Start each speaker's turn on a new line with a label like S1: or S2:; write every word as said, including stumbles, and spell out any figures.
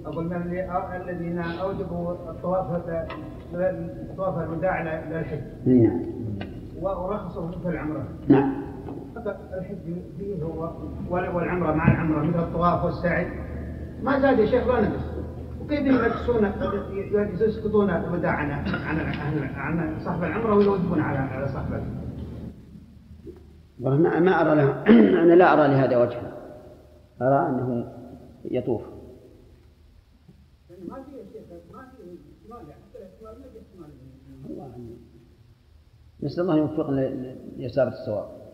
S1: أقول من الذين أوجبوا الطواف الطواف الوداع للحج.
S2: نعم.
S1: ورخصوا في العمرة.
S2: نعم.
S1: الحج فيه هو والعمرة مع العمرة مثل الطواف والسعي ما زاد يا شيخ ولا نقص. وكيف ينقصون يسقطون الوداع عن عن عن صاحب العمرة ويوجبون على على صاحبه؟
S2: والله ما أرى له أنا لا أرى لهذا وجها. أرى أنه يطوف.
S1: ما في شيء ما في احتمال يعني حتى الاحتمال ما في احتمال.
S2: الله نسأل الله يوفقنا ليسار الصواب.